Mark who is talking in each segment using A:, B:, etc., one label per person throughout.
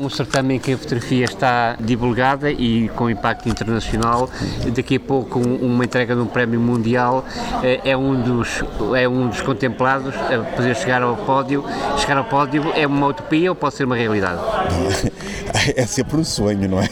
A: Um certame em que a fotografia está divulgada e com impacto internacional. Daqui a pouco uma entrega de um prémio mundial é um dos contemplados a poder chegar ao pódio. Chegar ao pódio é uma utopia ou pode ser uma realidade?
B: É sempre um sonho, não é?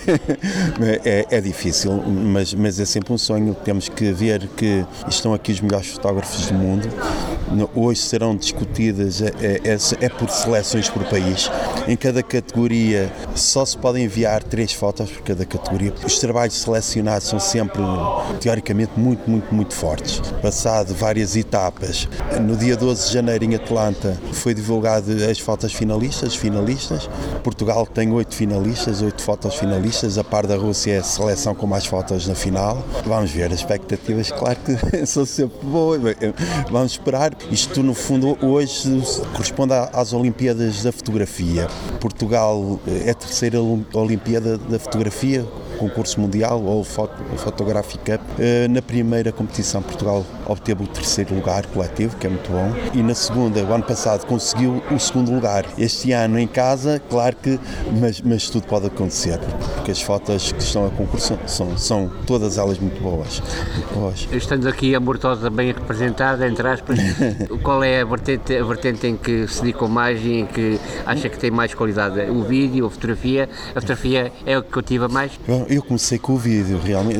B: É difícil, mas é sempre um sonho. Temos que ver que estão aqui os melhores fotógrafos do mundo. Hoje serão discutidas por seleções por país. Em cada categoria só se podem enviar 3 fotos por cada categoria. Os trabalhos selecionados são sempre, teoricamente, muito fortes. Passado várias etapas, no dia 12 de janeiro em Atlanta foi divulgado as fotos finalistas. Portugal tem 8 finalistas, 8 fotos finalistas, a par da Rússia é a seleção com mais fotos na final. Vamos ver, as expectativas, claro que são sempre boas. Vamos esperar. Isto, no fundo, hoje corresponde às Olimpíadas da Fotografia. Portugal é a terceira Olimpíada da Fotografia, concurso mundial ou Photographic Cup. Na primeira competição Portugal obteve o 3º lugar coletivo, que é muito bom, e na segunda, o ano passado, conseguiu o 2º lugar. Este ano em casa, claro que, mas tudo pode acontecer, porque as fotos que estão a concurso são todas elas muito boas.
A: Estando aqui a Mortosa bem representada, entre aspas, qual é a vertente em que se dedicou mais e em que acha que tem mais qualidade? O vídeo, a fotografia? A fotografia é o que cativa mais?
B: Eu comecei com o vídeo, realmente,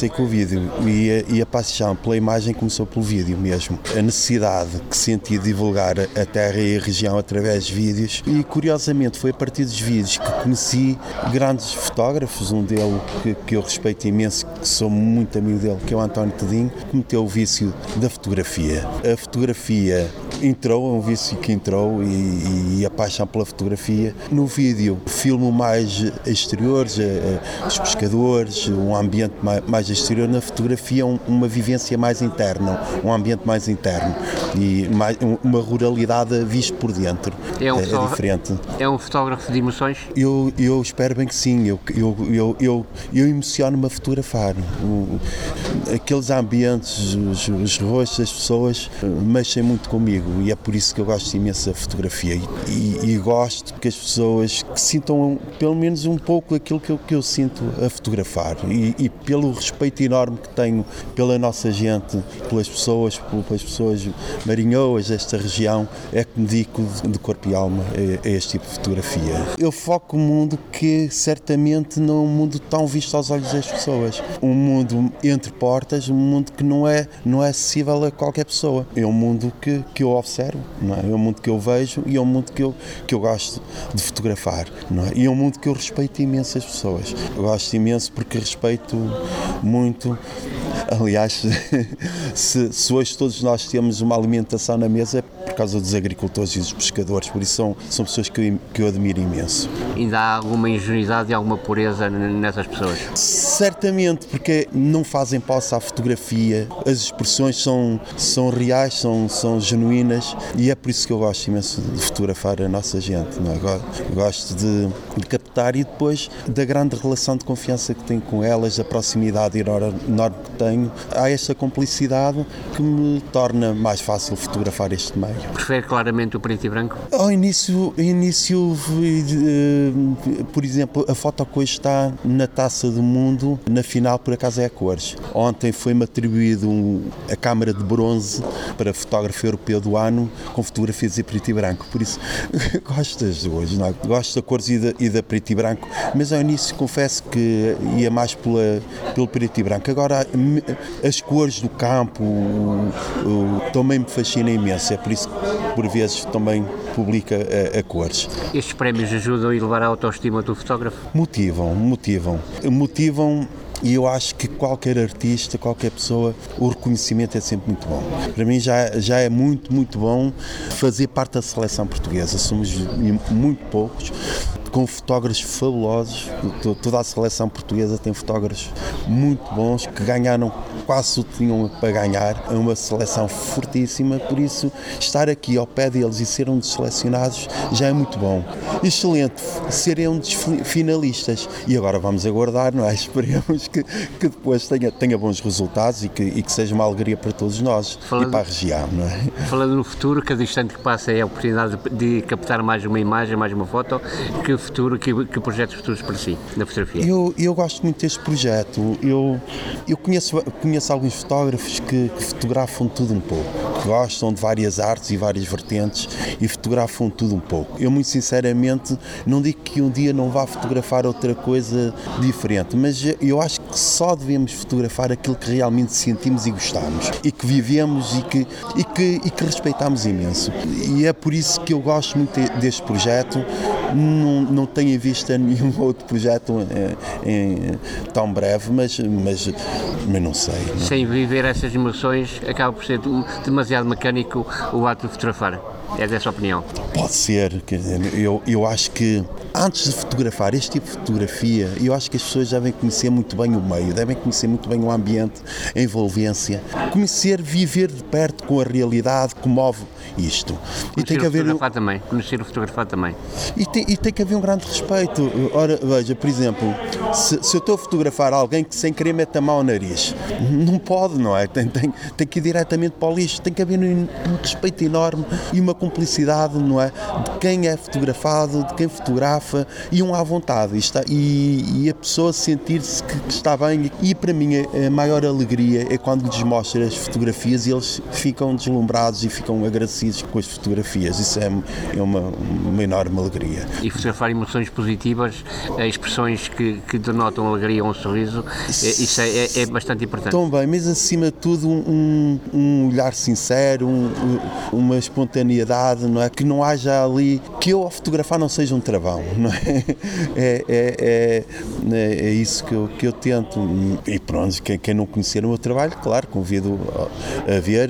B: e a paixão pela imagem começou pelo vídeo mesmo. A necessidade que senti de divulgar a terra e a região através de vídeos, e curiosamente foi a partir dos vídeos que conheci grandes fotógrafos, um deles que eu respeito imenso, que sou muito amigo dele, que é o António Tedinho, que meteu o vício da fotografia. A fotografia entrou, é um vício que entrou, e a paixão pela fotografia. No vídeo filmo mais exteriores, os pescadores, um ambiente mais exterior. Na fotografia uma vivência mais interna, um ambiente mais interno e uma ruralidade vista por dentro. É diferente.
A: É um fotógrafo de emoções?
B: Eu espero bem que sim. Eu emociono-me a fotografar. Aqueles ambientes, os rostos das pessoas mexem muito comigo, e é por isso que eu gosto imenso da fotografia, e gosto que as pessoas que sintam pelo menos um pouco aquilo que eu sinto a fotografar, e pelo respeito enorme que tenho pela nossa gente, pelas pessoas marinhoas desta região, é que me dedico de corpo e alma a este tipo de fotografia. Eu foco um mundo que certamente não é um mundo tão visto aos olhos das pessoas, um mundo entre portas, um mundo que não é acessível a qualquer pessoa. É um mundo que eu observo, não é? É um mundo que eu vejo, e é um mundo que eu gosto de fotografar, não é? E é um mundo que eu respeito imenso as pessoas. Eu gosto imenso porque respeito muito. Aliás, se hoje todos nós temos uma alimentação na mesa, é por causa dos agricultores e dos pescadores, por isso são pessoas que eu admiro imenso.
A: Ainda há alguma ingenuidade e alguma pureza nessas pessoas?
B: Certamente, porque não fazem posse à fotografia, as expressões são reais, são genuínas, e é por isso que eu gosto imenso de fotografar a nossa gente, não é? Gosto de captar, e depois da grande relação de confiança que tenho com elas, da proximidade enorme que tenho, há esta cumplicidade que me torna mais fácil fotografar este meio.
A: Prefere claramente o preto e branco?
B: Ao início, por exemplo, a foto que hoje está na Taça do Mundo, na final, por acaso é a cores. Ontem foi-me atribuído a câmara de bronze para fotógrafo europeu do ano, com fotografias em preto e branco, por isso gosto das duas, não é? Gosto da cores e da preto e branco, mas ao início confesso que ia mais pelo preto e branco. Agora as cores do campo também me fascinam imenso, é por isso que por vezes também publica a cores.
A: Estes prémios ajudam a elevar a autoestima do fotógrafo?
B: Motivam, e eu acho que qualquer artista, qualquer pessoa, o reconhecimento é sempre muito bom. Para mim já é muito bom fazer parte da seleção portuguesa. Somos muito poucos, com fotógrafos fabulosos. Toda a seleção portuguesa tem fotógrafos muito bons, que ganharam quase o tinham para ganhar, é uma seleção fortíssima, por isso estar aqui ao pé deles e ser um dos selecionados já é muito bom. Excelente serem um dos finalistas e agora vamos aguardar, não é? Esperemos que depois tenha bons resultados e que seja uma alegria para todos nós e para a região, não é?
A: Falando no futuro, cada instante que passa é a oportunidade de captar mais uma imagem, mais uma foto. Que futuro, que projetos futuros para si, na fotografia?
B: Eu gosto muito deste projeto. Eu conheço alguns fotógrafos que fotografam tudo um pouco, que gostam de várias artes e várias vertentes e fotografam tudo um pouco. Eu, muito sinceramente, não digo que um dia não vá fotografar outra coisa diferente, mas eu acho que só devemos fotografar aquilo que realmente sentimos e gostamos e que vivemos e que respeitamos imenso. E é por isso que eu gosto muito deste projeto. Não tenho em vista nenhum outro projeto tão breve, mas não sei. Não?
A: Sem viver essas emoções, acaba por ser demasiado mecânico o ato de fotografar. É dessa opinião?
B: Pode ser. Eu acho que antes de fotografar este tipo de fotografia, eu acho que as pessoas devem conhecer muito bem o meio, devem conhecer muito bem o ambiente, a envolvência, viver de perto com a realidade que move isto.
A: Conhecer o fotografar também.
B: E tem que haver um grande respeito. Ora, veja, por exemplo, se eu estou a fotografar alguém que sem querer mete a mão ao nariz, não pode, não é? Tem que ir diretamente para o lixo, tem que haver um respeito enorme e uma cumplicidade, não é? De quem é fotografado, de quem fotografa e um à vontade. E a pessoa sentir-se que está bem. E para mim a maior alegria é quando lhes mostra as fotografias e eles ficam deslumbrados e ficam agradecidos com as fotografias. Isso é uma enorme alegria.
A: E fotografar emoções positivas, expressões que denotam alegria ou um sorriso, isso é bastante importante.
B: Também, mas acima de tudo um olhar sincero, uma espontaneidade, não é? Que não haja ali, que eu ao fotografar não seja um travão, não é? É isso que eu tento. E pronto, quem não conhecer o meu trabalho, claro, convido a ver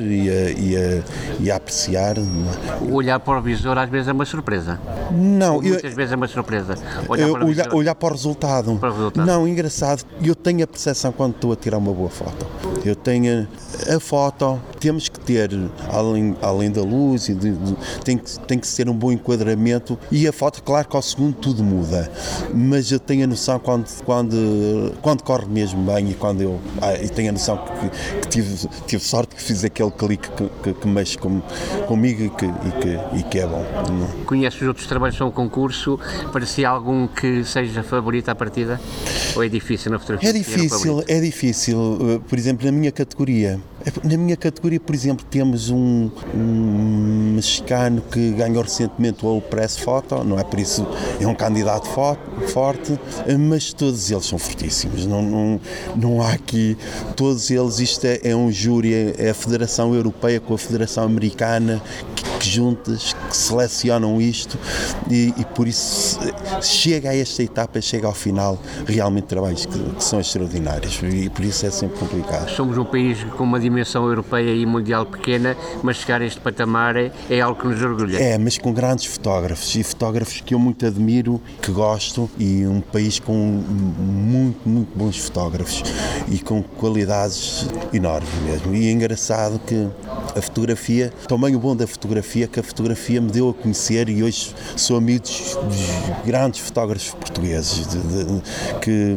B: e a apreciar.
A: O olhar para o visor às vezes é uma surpresa.
B: Não,
A: muitas vezes é uma surpresa.
B: Olhar para o resultado. Não, engraçado, eu tenho a percepção quando estou a tirar uma boa foto. Eu tenho a foto, temos que ter, além da luz, tem que ser um bom enquadramento e a foto, claro que ao segundo tudo muda, mas eu tenho a noção quando corre mesmo bem e quando eu tenho a noção que tive sorte que fiz aquele clique que mexe comigo e que é bom.
A: Conhece os outros trabalhos que são um concurso? Parecia algum que seja favorito à partida? Ou é difícil na fotografia?
B: É difícil. Por exemplo, na minha categoria, por exemplo, temos um mexicano que ganhou recentemente o Press Photo, não é por isso, é um candidato forte, mas todos eles são fortíssimos, não há aqui, todos eles, isto é um júri, é a Federação Europeia com a Federação Americana, que juntas, que selecionam isto e por isso chega a esta etapa, chega ao final, realmente trabalhos que são extraordinários e por isso é sempre complicado.
A: Somos um país com uma dimensão europeia e mundial pequena, mas chegar a este patamar é algo que nos orgulha.
B: Mas com grandes fotógrafos e fotógrafos que eu muito admiro, que gosto e um país com muito, muito bons fotógrafos e com qualidades enormes mesmo. E é engraçado que a fotografia, também o bom da fotografia, que a fotografia me deu a conhecer e hoje sou amigo dos grandes fotógrafos portugueses, que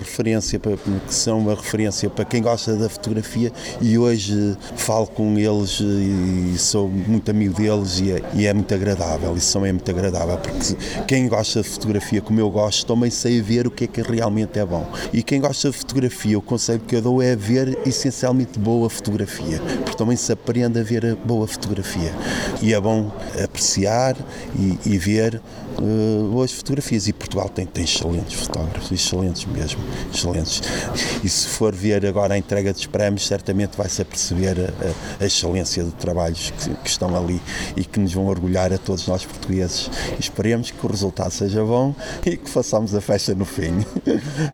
B: são uma referência para quem gosta da fotografia e hoje falo com eles e sou muito amigo deles e é muito agradável, isso também é muito agradável, porque quem gosta de fotografia como eu gosto também sei ver o que é que realmente é bom. E quem gosta de fotografia, o conselho que eu dou é ver essencialmente boa fotografia, porque também se aprende a ver a boa fotografia. E é bom apreciar e ver boas fotografias. E Portugal tem excelentes fotógrafos, excelentes mesmo, excelentes. E se for ver agora a entrega dos prémios, certamente vai-se aperceber a excelência de trabalhos que estão ali e que nos vão orgulhar a todos nós portugueses. E esperemos que o resultado seja bom e que façamos a festa no fim.